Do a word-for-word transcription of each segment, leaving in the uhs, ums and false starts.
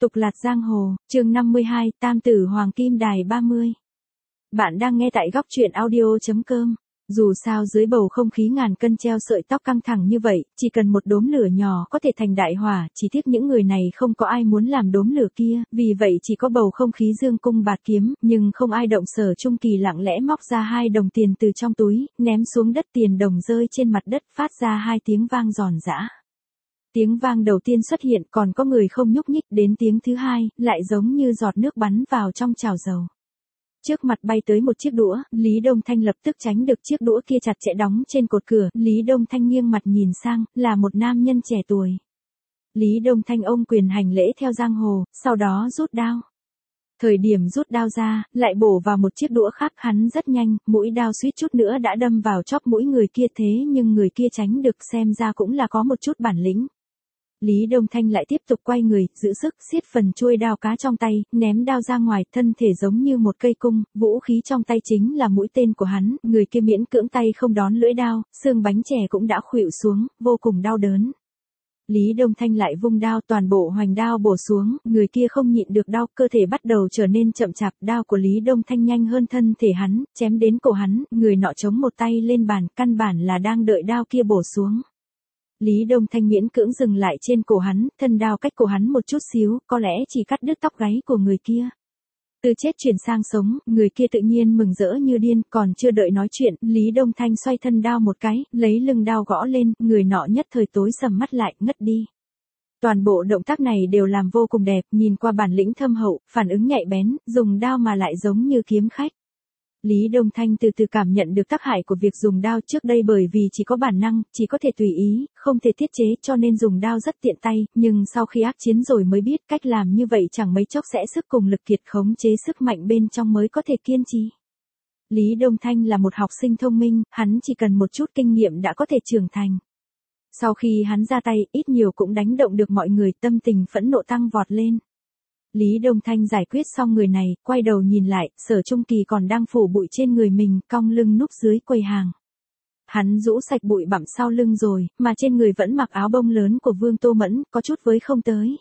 Tục lạt giang hồ, chương năm mươi hai, Tam tử Hoàng Kim Đài ba mươi. Bạn đang nghe tại góc truyện audio chấm com. Dù sao dưới bầu không khí ngàn cân treo sợi tóc căng thẳng như vậy, chỉ cần một đốm lửa nhỏ có thể thành đại hỏa, chỉ tiếc những người này không có ai muốn làm đốm lửa kia, vì vậy chỉ có bầu không khí dương cung bạt kiếm, nhưng không ai động. Sở Trung Kỳ lặng lẽ móc ra hai đồng tiền từ trong túi, ném xuống đất, tiền đồng rơi trên mặt đất phát ra hai tiếng vang giòn giã. Tiếng vang đầu tiên xuất hiện còn có người không nhúc nhích, đến tiếng thứ hai, lại giống như giọt nước bắn vào trong chảo dầu. Trước mặt bay tới một chiếc đũa, Lý Đông Thanh lập tức tránh được chiếc đũa kia chặt chẽ đóng trên cột cửa, Lý Đông Thanh nghiêng mặt nhìn sang, là một nam nhân trẻ tuổi. Lý Đông Thanh ôm quyền hành lễ theo giang hồ, sau đó rút đao. Thời điểm rút đao ra, lại bổ vào một chiếc đũa khác, hắn rất nhanh, mũi đao suýt chút nữa đã đâm vào chóp mũi người kia, thế nhưng người kia tránh được, xem ra cũng là có một chút bản lĩnh. Lý Đông Thanh lại tiếp tục quay người, giữ sức siết phần chuôi đao cá trong tay, ném đao ra ngoài, thân thể giống như một cây cung, vũ khí trong tay chính là mũi tên của hắn, người kia miễn cưỡng tay không đón lưỡi đao, xương bánh chè cũng đã khuỵu xuống, vô cùng đau đớn. Lý Đông Thanh lại vung đao, toàn bộ hoành đao bổ xuống, người kia không nhịn được đau, cơ thể bắt đầu trở nên chậm chạp, đao của Lý Đông Thanh nhanh hơn thân thể hắn, chém đến cổ hắn, người nọ chống một tay lên bàn, căn bản là đang đợi đao kia bổ xuống. Lý Đông Thanh miễn cưỡng dừng lại trên cổ hắn, thân đao cách cổ hắn một chút xíu, có lẽ chỉ cắt đứt tóc gáy của người kia. Từ chết chuyển sang sống, người kia tự nhiên mừng rỡ như điên, còn chưa đợi nói chuyện, Lý Đông Thanh xoay thân đao một cái, lấy lưng đao gõ lên, người nọ nhất thời tối sầm mắt lại, ngất đi. Toàn bộ động tác này đều làm vô cùng đẹp, nhìn qua bản lĩnh thâm hậu, phản ứng nhạy bén, dùng đao mà lại giống như kiếm khách. Lý Đông Thanh từ từ cảm nhận được tác hại của việc dùng đao, trước đây bởi vì chỉ có bản năng, chỉ có thể tùy ý, không thể tiết chế cho nên dùng đao rất tiện tay, nhưng sau khi ác chiến rồi mới biết cách làm như vậy chẳng mấy chốc sẽ sức cùng lực kiệt, khống chế sức mạnh bên trong mới có thể kiên trì. Lý Đông Thanh là một học sinh thông minh, hắn chỉ cần một chút kinh nghiệm đã có thể trưởng thành. Sau khi hắn ra tay, ít nhiều cũng đánh động được mọi người, tâm tình phẫn nộ tăng vọt lên. Lý Đông Thanh giải quyết xong người này, quay đầu nhìn lại, Sở Trung Kỳ còn đang phủ bụi trên người mình, cong lưng núp dưới quầy hàng. Hắn rũ sạch bụi bặm sau lưng rồi, mà trên người vẫn mặc áo bông lớn của Vương Tô Mẫn, có chút với không tới.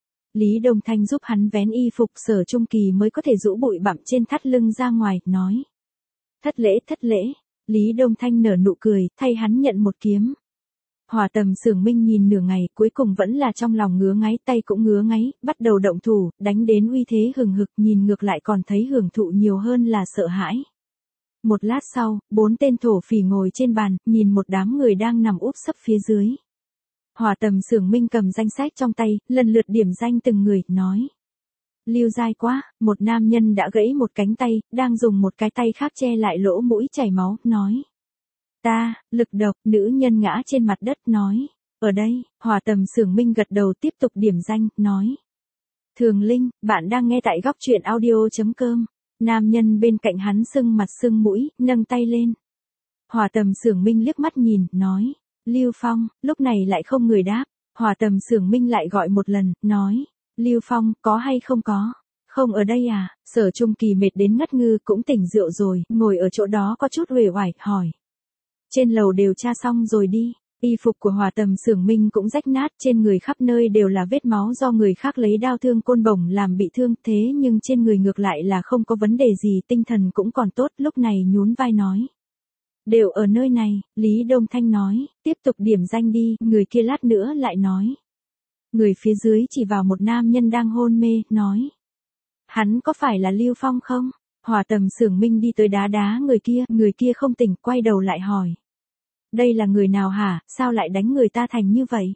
Lý Đông Thanh giúp hắn vén y phục, Sở Trung Kỳ mới có thể rũ bụi bặm trên thắt lưng ra ngoài, nói. Thất lễ, thất lễ. Lý Đông Thanh nở nụ cười, thay hắn nhận một kiếm. Hỏa Tầm Xưởng Minh nhìn nửa ngày, cuối cùng vẫn là trong lòng ngứa ngáy, tay cũng ngứa ngáy, bắt đầu động thủ, đánh đến uy thế hừng hực, nhìn ngược lại còn thấy hưởng thụ nhiều hơn là sợ hãi. Một lát sau, bốn tên thổ phỉ ngồi trên bàn, nhìn một đám người đang nằm úp sấp phía dưới. Hỏa Tầm Xưởng Minh cầm danh sách trong tay, lần lượt điểm danh từng người, nói. Lưu dai quá, một nam nhân đã gãy một cánh tay, đang dùng một cái tay khác che lại lỗ mũi chảy máu, nói. Ta, lực độc, nữ nhân ngã trên mặt đất, nói. Ở đây, Hỏa Tầm Xưởng Minh gật đầu tiếp tục điểm danh, nói. Thường Linh, bạn đang nghe tại góc truyện audio chấm com. Nam nhân bên cạnh hắn sưng mặt sưng mũi, nâng tay lên. Hỏa Tầm Xưởng Minh liếc mắt nhìn, nói. Lưu Phong, lúc này lại không người đáp. Hỏa Tầm Xưởng Minh lại gọi một lần, nói. Lưu Phong, có hay không có? Không ở đây à? Sở Trung Kỳ mệt đến ngất ngư, cũng tỉnh rượu rồi, ngồi ở chỗ đó có chút uể oải, hỏi. Trên lầu điều tra xong rồi đi. Y phục của Hỏa Tầm Xưởng Minh cũng rách nát, trên người khắp nơi đều là vết máu do người khác lấy đao thương côn bổng làm bị thương, thế nhưng trên người ngược lại là không có vấn đề gì, tinh thần cũng còn tốt, lúc này nhún vai nói. Đều ở nơi này, Lý Đông Thanh nói, tiếp tục điểm danh đi, người kia lát nữa lại nói. Người phía dưới chỉ vào một nam nhân đang hôn mê, nói. Hắn có phải là Lưu Phong không? Hỏa Tầm Xưởng Minh đi tới đá đá người kia, người kia không tỉnh, quay đầu lại hỏi. Đây là người nào hả, sao lại đánh người ta thành như vậy?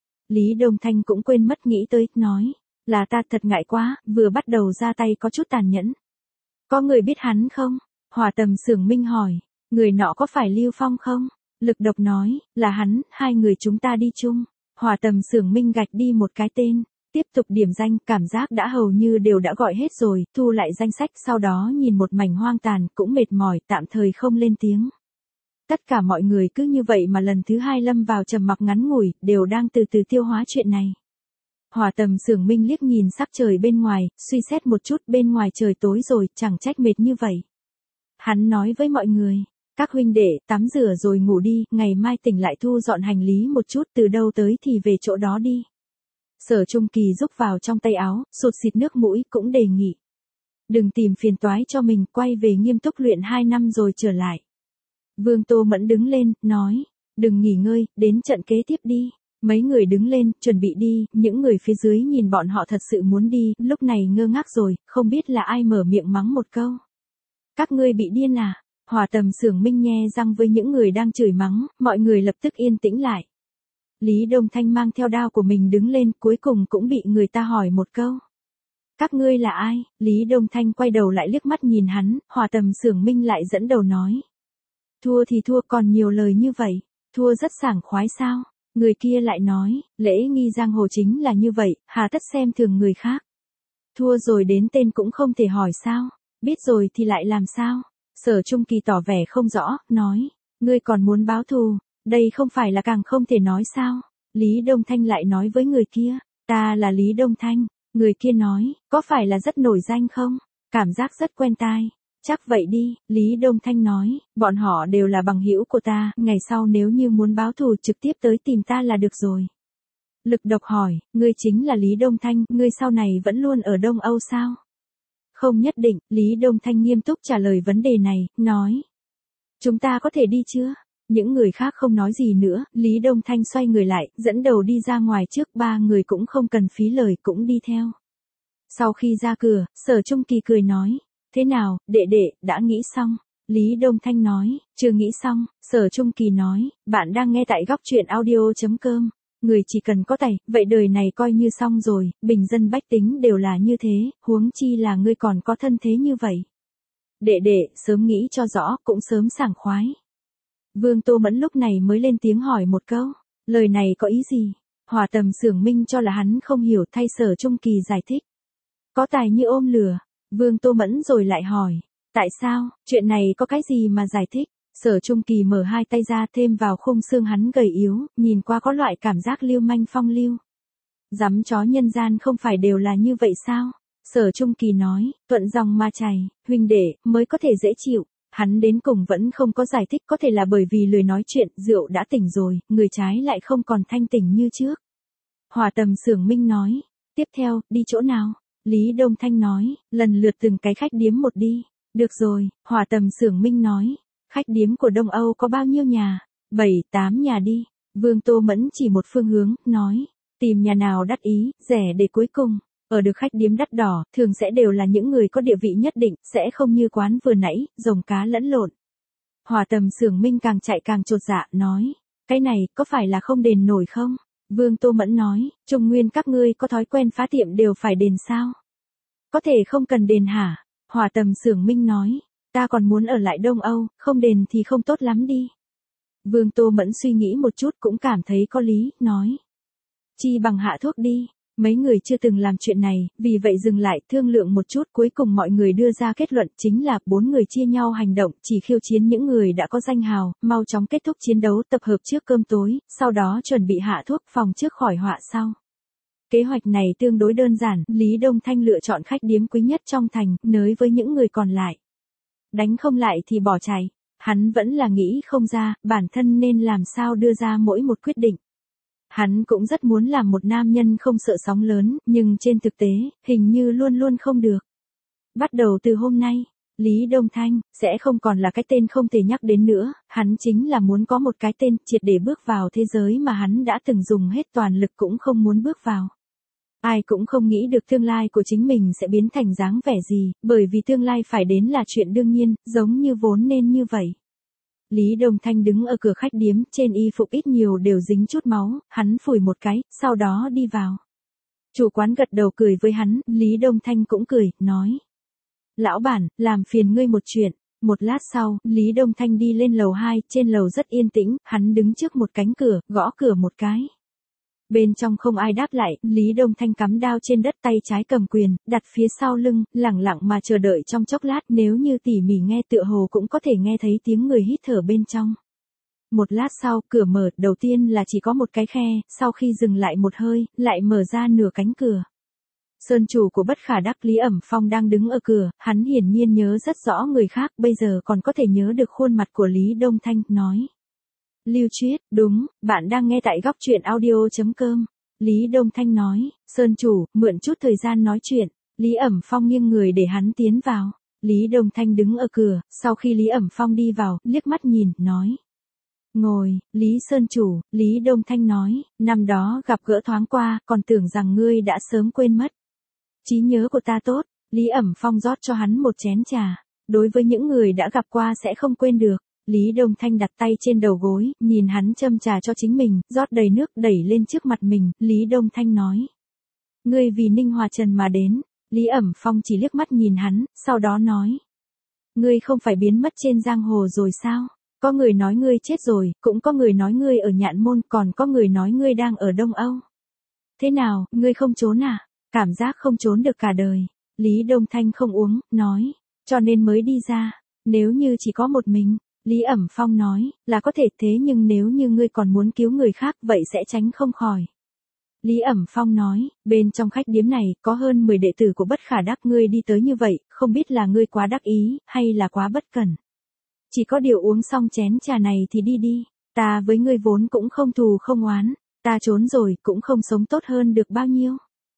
Lý Đông Thanh cũng quên mất nghĩ tới, nói. Là ta, thật ngại quá, vừa bắt đầu ra tay có chút tàn nhẫn. Có người biết hắn không? Hỏa Tầm Xưởng Minh hỏi. Người nọ có phải Lưu Phong không? Lực độc nói, là hắn, hai người chúng ta đi chung. Hỏa Tầm Xưởng Minh gạch đi một cái tên. Tiếp tục điểm danh, cảm giác đã hầu như đều đã gọi hết rồi, thu lại danh sách, sau đó nhìn một mảnh hoang tàn, cũng mệt mỏi, tạm thời không lên tiếng. Tất cả mọi người cứ như vậy mà lần thứ hai lâm vào trầm mặc ngắn ngủi, đều đang từ từ tiêu hóa chuyện này. Hỏa Tầm Xưởng Minh liếc nhìn sắc trời bên ngoài, suy xét một chút, bên ngoài trời tối rồi, chẳng trách mệt như vậy. Hắn nói với mọi người, các huynh đệ, tắm rửa rồi ngủ đi, ngày mai tỉnh lại thu dọn hành lý một chút, từ đâu tới thì về chỗ đó đi. Sở Trung Kỳ rúc vào trong tay áo, sụt xịt nước mũi cũng đề nghị. Đừng tìm phiền toái cho mình, quay về nghiêm túc luyện hai năm rồi trở lại. Vương Tô Mẫn đứng lên, nói. Đừng nghỉ ngơi, đến trận kế tiếp đi. Mấy người đứng lên, chuẩn bị đi, những người phía dưới nhìn bọn họ thật sự muốn đi, lúc này ngơ ngác rồi, không biết là ai mở miệng mắng một câu. Các ngươi bị điên à? Hỏa Tầm Xưởng Minh nhe răng với những người đang chửi mắng, mọi người lập tức yên tĩnh lại. Lý Đông Thanh mang theo đao của mình đứng lên, cuối cùng cũng bị người ta hỏi một câu. Các ngươi là ai? Lý Đông Thanh quay đầu lại liếc mắt nhìn hắn, Hỏa Tầm Xưởng Minh lại dẫn đầu nói. Thua thì thua, còn nhiều lời như vậy, thua rất sảng khoái sao? Người kia lại nói, lễ nghi giang hồ chính là như vậy, hà tất xem thường người khác. Thua rồi đến tên cũng không thể hỏi sao, biết rồi thì lại làm sao? Sở Trung Kỳ tỏ vẻ không rõ, nói, ngươi còn muốn báo thù, đây không phải là càng không thể nói sao? Lý Đông Thanh lại nói với người kia, ta là Lý Đông Thanh. Người kia nói, có phải là rất nổi danh không? Cảm giác rất quen tai. Chắc vậy đi, Lý Đông Thanh nói, bọn họ đều là bằng hữu của ta, ngày sau nếu như muốn báo thù trực tiếp tới tìm ta là được rồi. Lực Độc hỏi, ngươi chính là Lý Đông Thanh, ngươi sau này vẫn luôn ở Đông Âu sao? Không nhất định, Lý Đông Thanh nghiêm túc trả lời vấn đề này, nói. Chúng ta có thể đi chưa? Những người khác không nói gì nữa, Lý Đông Thanh xoay người lại, dẫn đầu đi ra ngoài trước, ba người cũng không cần phí lời cũng đi theo. Sau khi ra cửa, Sở Trung Kỳ cười nói, thế nào, đệ đệ, đã nghĩ xong? Lý Đông Thanh nói, chưa nghĩ xong. Sở Trung Kỳ nói, bạn đang nghe tại góc truyện audio.com. Người chỉ cần có tài, vậy đời này coi như xong rồi, bình dân bách tính đều là như thế, huống chi là ngươi còn có thân thế như vậy. Đệ đệ, sớm nghĩ cho rõ, cũng sớm sảng khoái. Vương Tô Mẫn lúc này mới lên tiếng hỏi một câu, lời này có ý gì? Hỏa Tầm Xưởng Minh cho là hắn không hiểu, thay Sở Trung Kỳ giải thích. Có tài như ôm lửa. Vương Tô Mẫn rồi lại hỏi, tại sao, chuyện này có cái gì mà giải thích? Sở Trung Kỳ mở hai tay ra, thêm vào khung xương hắn gầy yếu, nhìn qua có loại cảm giác lưu manh phong lưu. Dám chó nhân gian không phải đều là như vậy sao? Sở Trung Kỳ nói, thuận dòng mà chảy, huynh đệ, mới có thể dễ chịu. Hắn đến cùng vẫn không có giải thích, có thể là bởi vì lười nói chuyện, rượu đã tỉnh rồi, người trái lại không còn thanh tỉnh như trước. Hỏa Tầm Xưởng Minh nói, tiếp theo, đi chỗ nào? Lý Đông Thanh nói, lần lượt từng cái khách điếm một đi. Được rồi, Hỏa Tầm Xưởng Minh nói, khách điếm của Đông Âu có bao nhiêu nhà? Bảy, tám nhà đi. Vương Tô Mẫn chỉ một phương hướng, nói, tìm nhà nào đắt ý, rẻ để cuối cùng. Ở được khách điếm đắt đỏ, thường sẽ đều là những người có địa vị nhất định, sẽ không như quán vừa nãy, rồng cá lẫn lộn. Hỏa Tầm Xưởng Minh càng chạy càng chột dạ, nói, cái này, có phải là không đền nổi không? Vương Tô Mẫn nói, Trung Nguyên các ngươi có thói quen phá tiệm đều phải đền sao? Có thể không cần đền hả? Hỏa Tầm Xưởng Minh nói, ta còn muốn ở lại Đông Âu, không đền thì không tốt lắm đi. Vương Tô Mẫn suy nghĩ một chút cũng cảm thấy có lý, nói, chi bằng hạ thuốc đi. Mấy người chưa từng làm chuyện này, vì vậy dừng lại thương lượng một chút, cuối cùng mọi người đưa ra kết luận chính là bốn người chia nhau hành động, chỉ khiêu chiến những người đã có danh hào, mau chóng kết thúc chiến đấu, tập hợp trước cơm tối, sau đó chuẩn bị hạ thuốc phòng trước khỏi họa sau. Kế hoạch này tương đối đơn giản, Lý Đông Thanh lựa chọn khách điếm quý nhất trong thành, nới với những người còn lại. Đánh không lại thì bỏ chạy, hắn vẫn là nghĩ không ra, bản thân nên làm sao đưa ra mỗi một quyết định. Hắn cũng rất muốn làm một nam nhân không sợ sóng lớn, nhưng trên thực tế, hình như luôn luôn không được. Bắt đầu từ hôm nay, Lý Đông Thanh sẽ không còn là cái tên không thể nhắc đến nữa, hắn chính là muốn có một cái tên triệt để bước vào thế giới mà hắn đã từng dùng hết toàn lực cũng không muốn bước vào. Ai cũng không nghĩ được tương lai của chính mình sẽ biến thành dáng vẻ gì, bởi vì tương lai phải đến là chuyện đương nhiên, giống như vốn nên như vậy. Lý Đông Thanh đứng ở cửa khách điếm, trên y phục ít nhiều đều dính chút máu, hắn phủi một cái, sau đó đi vào. Chủ quán gật đầu cười với hắn, Lý Đông Thanh cũng cười, nói. Lão bản, làm phiền ngươi một chuyện. Một lát sau, Lý Đông Thanh đi lên lầu hai, trên lầu rất yên tĩnh, hắn đứng trước một cánh cửa, gõ cửa một cái. Bên trong không ai đáp lại, Lý Đông Thanh cắm đao trên đất, tay trái cầm quyền, đặt phía sau lưng, lẳng lặng mà chờ đợi trong chốc lát, nếu như tỉ mỉ nghe tựa hồ cũng có thể nghe thấy tiếng người hít thở bên trong. Một lát sau, cửa mở, đầu tiên là chỉ có một cái khe, sau khi dừng lại một hơi, lại mở ra nửa cánh cửa. Sơn chủ của Bất Khả Đắc Lý Ẩm Phong đang đứng ở cửa, hắn hiển nhiên nhớ rất rõ người khác, bây giờ còn có thể nhớ được khuôn mặt của Lý Đông Thanh, nói. Lưu Chuyết, đúng, bạn đang nghe tại góc truyện audio chấm com. Lý Đông Thanh nói, Sơn chủ, mượn chút thời gian nói chuyện. Lý Ẩm Phong nghiêng người để hắn tiến vào. Lý Đông Thanh đứng ở cửa, sau khi Lý Ẩm Phong đi vào, liếc mắt nhìn, nói. Ngồi, Lý Sơn chủ, Lý Đông Thanh nói, năm đó gặp gỡ thoáng qua, còn tưởng rằng ngươi đã sớm quên mất. Trí nhớ của ta tốt, Lý Ẩm Phong rót cho hắn một chén trà. Đối với những người đã gặp qua sẽ không quên được. Lý Đông Thanh đặt tay trên đầu gối, nhìn hắn châm trà cho chính mình, rót đầy nước đẩy lên trước mặt mình, Lý Đông Thanh nói. Ngươi vì Ninh Hòa Trần mà đến. Lý Ẩm Phong chỉ liếc mắt nhìn hắn, sau đó nói. Ngươi không phải biến mất trên giang hồ rồi sao? Có người nói ngươi chết rồi, cũng có người nói ngươi ở Nhạn Môn, còn có người nói ngươi đang ở Đông Âu. Thế nào, ngươi không trốn à? Cảm giác không trốn được cả đời. Lý Đông Thanh không uống, nói. Cho nên mới đi ra. Nếu như chỉ có một mình. Lý Ẩm Phong nói, là có thể thế nhưng nếu như ngươi còn muốn cứu người khác vậy sẽ tránh không khỏi. Lý Ẩm Phong nói, bên trong khách điếm này có hơn mười đệ tử của Bất Khả Đắc, ngươi đi tới như vậy, không biết là ngươi quá đắc ý, hay là quá bất cẩn. Chỉ có điều uống xong chén trà này thì đi đi, ta với ngươi vốn cũng không thù không oán, ta trốn rồi cũng không sống tốt hơn được bao nhiêu.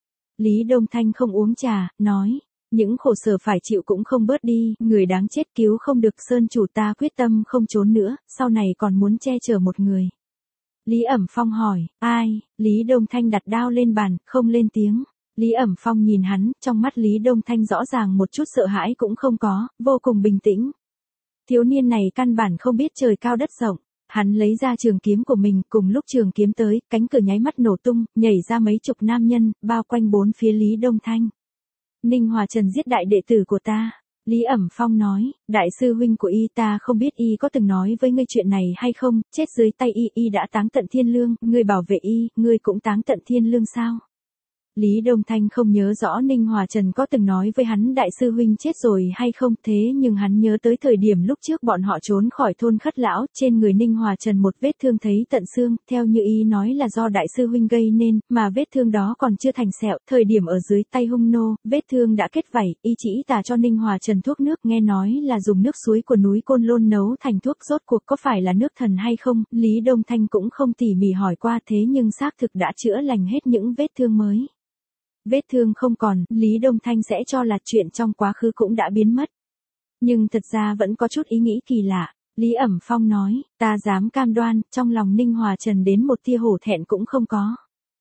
Lý Đông Thanh không uống trà, nói, những khổ sở phải chịu cũng không bớt đi, người đáng chết cứu không được, Sơn chủ ta quyết tâm không trốn nữa, sau này còn muốn che chở một người. Lý Ẩm Phong hỏi, ai? Lý Đông Thanh đặt đao lên bàn, không lên tiếng. Lý Ẩm Phong nhìn hắn, trong mắt Lý Đông Thanh rõ ràng một chút sợ hãi cũng không có, vô cùng bình tĩnh. Thiếu niên này căn bản không biết trời cao đất rộng. Hắn lấy ra trường kiếm của mình, cùng lúc trường kiếm tới, cánh cửa nháy mắt nổ tung, nhảy ra mấy chục nam nhân, bao quanh bốn phía Lý Đông Thanh. Ninh Hòa Trần giết đại đệ tử của ta. Lý Ẩm Phong nói, đại sư huynh của y, ta không biết y có từng nói với ngươi chuyện này hay không, chết dưới tay y, y đã táng tận thiên lương, ngươi bảo vệ y, ngươi cũng táng tận thiên lương sao? Lý Đông Thanh không nhớ rõ Ninh Hòa Trần có từng nói với hắn đại sư huynh chết rồi hay không, thế nhưng hắn nhớ tới thời điểm lúc trước bọn họ trốn khỏi thôn Khất Lão, trên người Ninh Hòa Trần một vết thương thấy tận xương, theo như y nói là do đại sư huynh gây nên, mà vết thương đó còn chưa thành sẹo, thời điểm ở dưới tay hung nô, vết thương đã kết vảy, y chỉ tả cho Ninh Hòa Trần thuốc nước, nghe nói là dùng nước suối của núi Côn Lôn nấu thành thuốc, rốt cuộc có phải là nước thần hay không, Lý Đông Thanh cũng không tỉ mỉ hỏi qua, thế nhưng xác thực đã chữa lành hết những vết thương mới. Vết thương không còn, Lý Đông Thanh sẽ cho là chuyện trong quá khứ cũng đã biến mất. Nhưng thật ra vẫn có chút ý nghĩ kỳ lạ. Lý Ẩm Phong nói, ta dám cam đoan, trong lòng Ninh Hòa Trần đến một tia hổ thẹn cũng không có.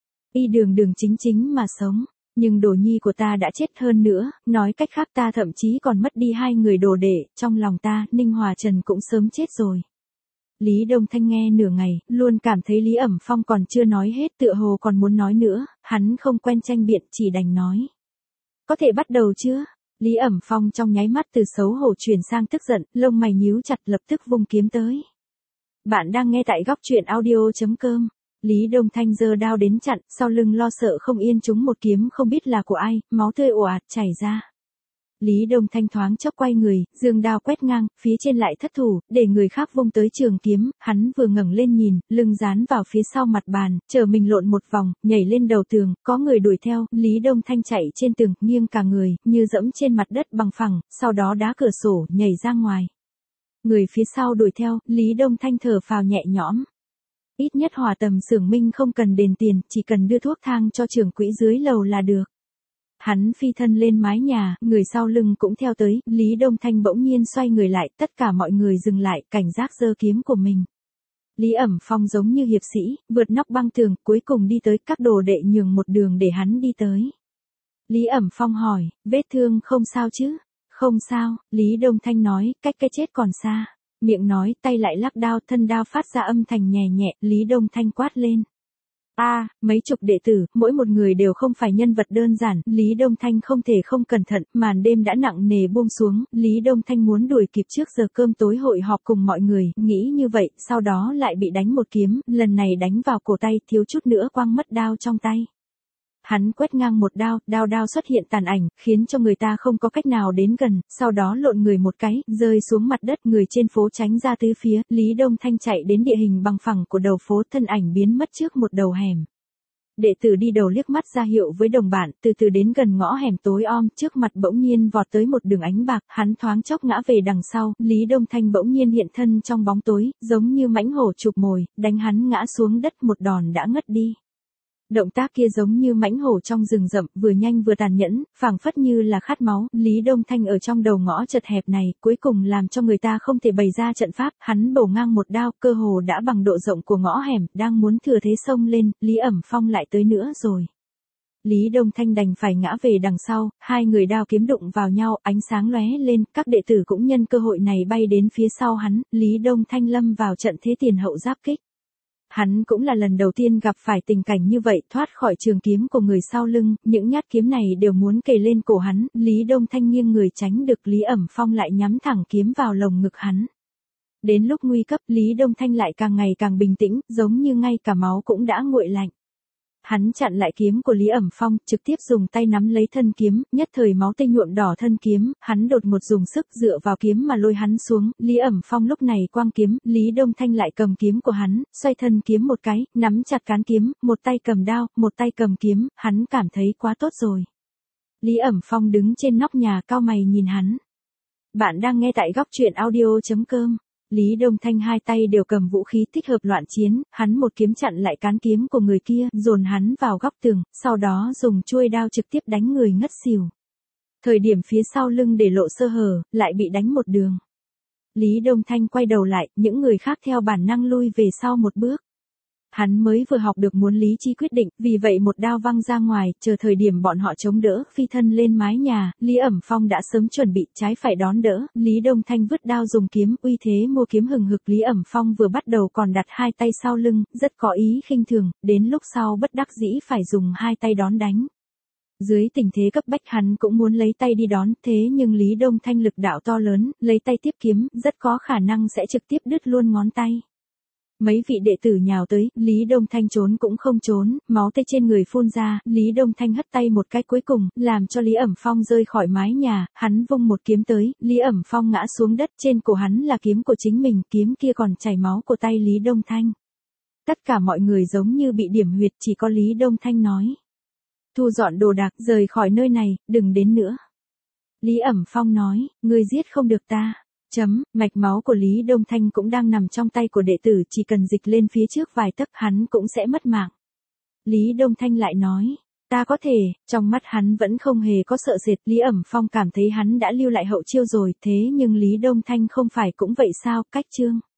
Y đường đường chính chính mà sống, nhưng đồ nhi của ta đã chết, hơn nữa, nói cách khác ta thậm chí còn mất đi hai người đồ đệ, trong lòng ta, Ninh Hòa Trần cũng sớm chết rồi. Lý Đông Thanh nghe nửa ngày, luôn cảm thấy Lý Ẩm Phong còn chưa nói hết, tựa hồ còn muốn nói nữa, hắn không quen tranh biện, chỉ đành nói. Có thể bắt đầu chưa? Lý Ẩm Phong trong nháy mắt từ xấu hổ chuyển sang tức giận, lông mày nhíu chặt, lập tức vung kiếm tới. Bạn đang nghe tại góc truyện audio chấm com. Lý Đông Thanh giơ đao đến chặn, sau lưng lo sợ không yên trúng một kiếm không biết là của ai, máu tươi ồ ạt chảy ra. Lý Đông Thanh thoáng chốc quay người, giương đao quét ngang, phía trên lại thất thủ, để người khác vung tới trường kiếm, hắn vừa ngẩng lên nhìn, lưng dán vào phía sau mặt bàn, chờ mình lộn một vòng, nhảy lên đầu tường, có người đuổi theo, Lý Đông Thanh chạy trên tường, nghiêng cả người, như dẫm trên mặt đất bằng phẳng, sau đó đá cửa sổ, nhảy ra ngoài. Người phía sau đuổi theo, Lý Đông Thanh thở phào nhẹ nhõm. Ít nhất Hòa Tầm xưởng Minh không cần đền tiền, chỉ cần đưa thuốc thang cho trưởng quỹ dưới lầu là được. Hắn phi thân lên mái nhà, người sau lưng cũng theo tới, Lý Đông Thanh bỗng nhiên xoay người lại, tất cả mọi người dừng lại, cảnh giác giơ kiếm của mình. Lý Ẩm Phong giống như hiệp sĩ, vượt nóc băng tường, cuối cùng đi tới, các đồ đệ nhường một đường để hắn đi tới. Lý Ẩm Phong hỏi, vết thương không sao chứ? Không sao, Lý Đông Thanh nói, cách cái chết còn xa. Miệng nói, tay lại lắc đao, thân đao phát ra âm thanh nhẹ nhẹ, Lý Đông Thanh quát lên. A, à, mấy chục đệ tử, mỗi một người đều không phải nhân vật đơn giản, Lý Đông Thanh không thể không cẩn thận, màn đêm đã nặng nề buông xuống, Lý Đông Thanh muốn đuổi kịp trước giờ cơm tối hội họp cùng mọi người, nghĩ như vậy, sau đó lại bị đánh một kiếm, lần này đánh vào cổ tay, thiếu chút nữa quăng mất đao trong tay. Hắn quét ngang một đao, đao đao xuất hiện tàn ảnh, khiến cho người ta không có cách nào đến gần, sau đó lộn người một cái, rơi xuống mặt đất, người trên phố tránh ra tứ phía, Lý Đông Thanh chạy đến địa hình bằng phẳng của đầu phố, thân ảnh biến mất trước một đầu hẻm. Đệ tử đi đầu liếc mắt ra hiệu với đồng bạn, từ từ đến gần ngõ hẻm tối om, trước mặt bỗng nhiên vọt tới một đường ánh bạc, hắn thoáng chốc ngã về đằng sau, Lý Đông Thanh bỗng nhiên hiện thân trong bóng tối, giống như mãnh hổ chụp mồi, đánh hắn ngã xuống đất, một đòn đã ngất đi. Động tác kia giống như mãnh hổ trong rừng rậm, vừa nhanh vừa tàn nhẫn, phảng phất như là khát máu. Lý Đông Thanh ở trong đầu ngõ chật hẹp này, cuối cùng làm cho người ta không thể bày ra trận pháp, hắn bổ ngang một đao, cơ hồ đã bằng độ rộng của ngõ hẻm, đang muốn thừa thế xông lên, Lý Ẩm Phong lại tới nữa rồi. Lý Đông Thanh đành phải ngã về đằng sau, hai người đao kiếm đụng vào nhau, ánh sáng lóe lên, các đệ tử cũng nhân cơ hội này bay đến phía sau hắn, Lý Đông Thanh lâm vào trận thế tiền hậu giáp kích. Hắn cũng là lần đầu tiên gặp phải tình cảnh như vậy, thoát khỏi trường kiếm của người sau lưng, những nhát kiếm này đều muốn kề lên cổ hắn, Lý Đông Thanh nghiêng người tránh được, Lý Ẩm Phong lại nhắm thẳng kiếm vào lồng ngực hắn. Đến lúc nguy cấp, Lý Đông Thanh lại càng ngày càng bình tĩnh, giống như ngay cả máu cũng đã nguội lạnh. Hắn chặn lại kiếm của Lý Ẩm Phong, trực tiếp dùng tay nắm lấy thân kiếm, nhất thời máu tươi nhuộm đỏ thân kiếm, hắn đột ngột dùng sức dựa vào kiếm mà lôi hắn xuống, Lý Ẩm Phong lúc này quang kiếm, Lý Đông Thanh lại cầm kiếm của hắn, xoay thân kiếm một cái, nắm chặt cán kiếm, một tay cầm đao, một tay cầm kiếm, hắn cảm thấy quá tốt rồi. Lý Ẩm Phong đứng trên nóc nhà cau mày nhìn hắn. Bạn đang nghe tại góc truyện audio chấm com. Lý Đông Thanh hai tay đều cầm vũ khí thích hợp loạn chiến, hắn một kiếm chặn lại cán kiếm của người kia, dồn hắn vào góc tường, sau đó dùng chuôi đao trực tiếp đánh người ngất xỉu. Thời điểm phía sau lưng để lộ sơ hở, lại bị đánh một đường. Lý Đông Thanh quay đầu lại, những người khác theo bản năng lui về sau một bước. Hắn mới vừa học được muốn lý trí quyết định, vì vậy một đao văng ra ngoài, chờ thời điểm bọn họ chống đỡ, phi thân lên mái nhà, Lý Ẩm Phong đã sớm chuẩn bị trái phải đón đỡ, Lý Đông Thanh vứt đao dùng kiếm, uy thế mua kiếm hừng hực, Lý Ẩm Phong vừa bắt đầu còn đặt hai tay sau lưng, rất có ý khinh thường, đến lúc sau bất đắc dĩ phải dùng hai tay đón đánh. Dưới tình thế cấp bách hắn cũng muốn lấy tay đi đón, thế nhưng Lý Đông Thanh lực đạo to lớn, lấy tay tiếp kiếm, rất có khả năng sẽ trực tiếp đứt luôn ngón tay. Mấy vị đệ tử nhào tới, Lý Đông Thanh trốn cũng không trốn, máu tươi trên người phun ra, Lý Đông Thanh hất tay một cái cuối cùng, làm cho Lý Ẩm Phong rơi khỏi mái nhà, hắn vung một kiếm tới, Lý Ẩm Phong ngã xuống đất, trên cổ hắn là kiếm của chính mình, kiếm kia còn chảy máu của tay Lý Đông Thanh. Tất cả mọi người giống như bị điểm huyệt, chỉ có Lý Đông Thanh nói. Thu dọn đồ đạc, rời khỏi nơi này, đừng đến nữa. Lý Ẩm Phong nói, ngươi giết không được ta. Chấm, mạch máu của Lý Đông Thanh cũng đang nằm trong tay của đệ tử, chỉ cần dịch lên phía trước vài tấc hắn cũng sẽ mất mạng. Lý Đông Thanh lại nói, ta có thể, trong mắt hắn vẫn không hề có sợ sệt, Lý Ẩm Phong cảm thấy hắn đã lưu lại hậu chiêu rồi, thế nhưng Lý Đông Thanh không phải cũng vậy sao, cách chương.